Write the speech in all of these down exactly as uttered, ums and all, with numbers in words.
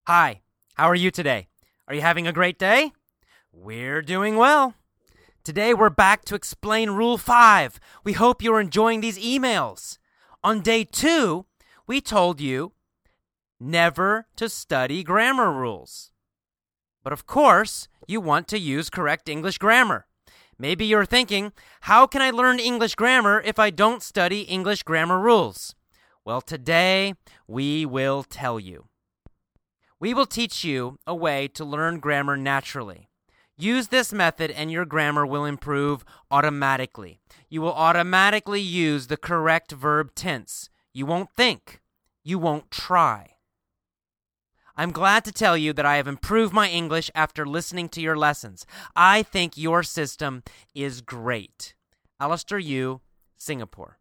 Hi, how are you today? Are you having a great day? We're doing well. Today we're back to explain Rule five. We hope you're enjoying these emails. On day two, we told you never to study grammar rules. But of course, you want to use correct English grammar. Maybe you're thinking, how can I learn English grammar if I don't study English grammar rules? Well, today we will tell you. We will teach you a way to learn grammar naturally. Use this method and your grammar will improve automatically. You will automatically use the correct verb tense. You won't think. You won't try. I'm glad to tell you that I have improved my English after listening to your lessons. I think your system is great. Alistair Yu, Singapore.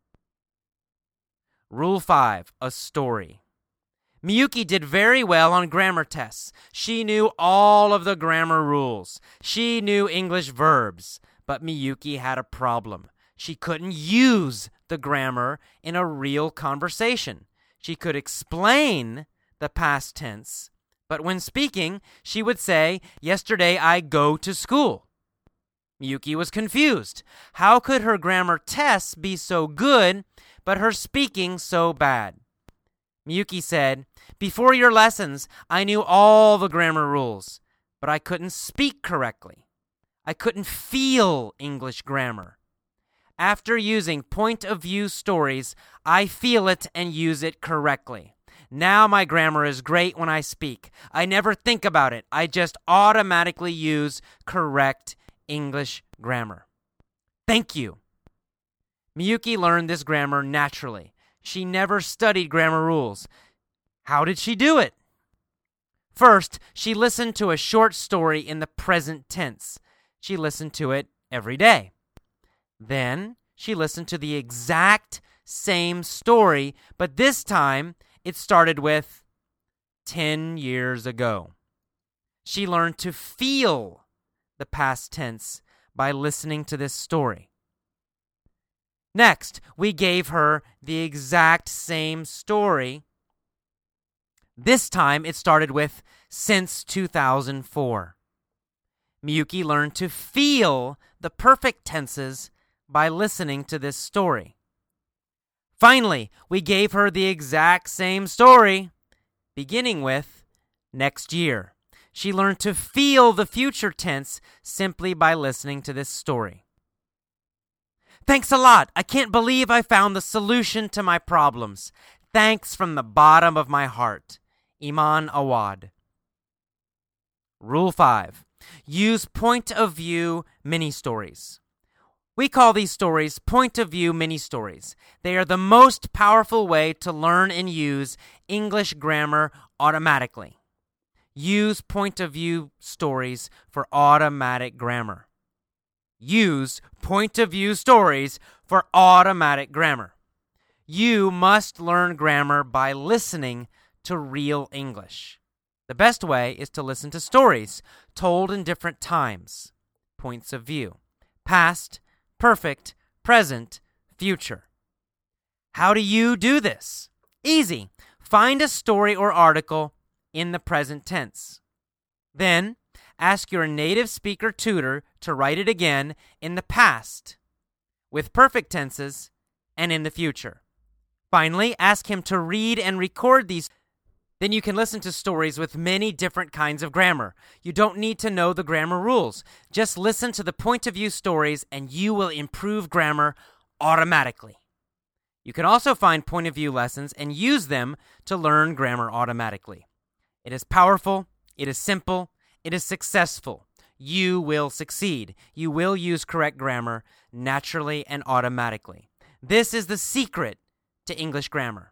Rule five, a story. Miyuki did very well on grammar tests. She knew all of the grammar rules. She knew English verbs. But Miyuki had a problem. She couldn't use the grammar in a real conversation. She could explain the past tense, but when speaking, she would say, "Yesterday I go to school." Miyuki was confused. How could her grammar tests be so good, but her speaking so bad? Miyuki said, "Before your lessons, I knew all the grammar rules, but I couldn't speak correctly. I couldn't feel English grammar. After using point-of-view stories, I feel it and use it correctly. Now my grammar is great when I speak. I never think about it. I just automatically use correct English grammar." Thank you. Miyuki learned this grammar naturally. She never studied grammar rules. How did she do it? First, she listened to a short story in the present tense. She listened to it every day. Then, she listened to the exact same story, but this time, it started with ten years ago. She learned to feel the past tense by listening to this story. Next, we gave her the exact same story. This time, it started with since two thousand four. Miyuki learned to feel the perfect tenses by listening to this story. Finally, we gave her the exact same story, beginning with next year. She learned to feel the future tense simply by listening to this story. Thanks a lot. I can't believe I found the solution to my problems. Thanks from the bottom of my heart. Iman Awad. Rule five. Use point-of-view mini-stories. We call these stories point-of-view mini-stories. They are the most powerful way to learn and use English grammar automatically. Use point-of-view stories for automatic grammar. Use point-of-view stories for automatic grammar. You must learn grammar by listening to real English. The best way is to listen to stories told in different times, points of view, past, perfect, present, future. How do you do this? Easy. Find a story or article in the present tense. Then, ask your native speaker tutor to write it again in the past, with perfect tenses, and in the future. Finally, ask him to read and record these. Then you can listen to stories with many different kinds of grammar. You don't need to know the grammar rules. Just listen to the point-of-view stories and you will improve grammar automatically. You can also find point-of-view lessons and use them to learn grammar automatically. It is powerful, it is simple, it is successful. You will succeed. You will use correct grammar naturally and automatically. This is the secret to English grammar.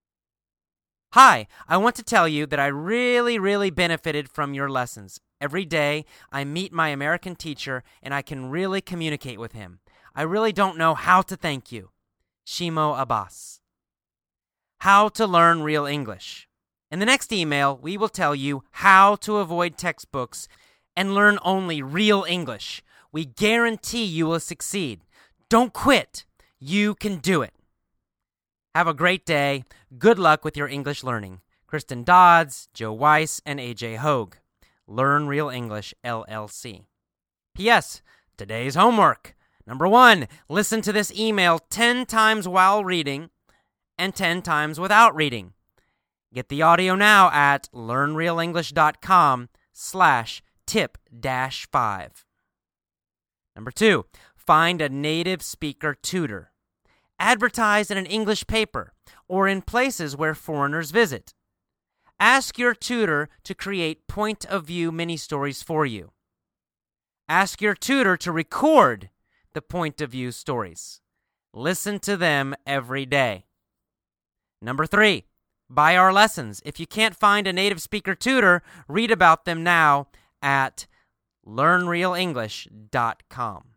Hi, I want to tell you that I really, really benefited from your lessons. Every day, I meet my American teacher and I can really communicate with him. I really don't know how to thank you. Shimo Abbas. How to learn real English. In the next email, we will tell you how to avoid textbooks and learn only real English. We guarantee you will succeed. Don't quit. You can do it. Have a great day. Good luck with your English learning. Kristen Dodds, Joe Weiss, and A J Hogue. Learn Real English, L L C. P S. Today's homework. Number one, listen to this email ten times while reading and ten times without reading. Get the audio now at learnrealenglish.com slash tip dash five. Number two, find a native speaker tutor. Advertise in an English paper or in places where foreigners visit. Ask your tutor to create point-of-view mini-stories for you. Ask your tutor to record the point-of-view stories. Listen to them every day. Number three, buy our lessons. If you can't find a native speaker tutor, read about them now at learn real english dot com.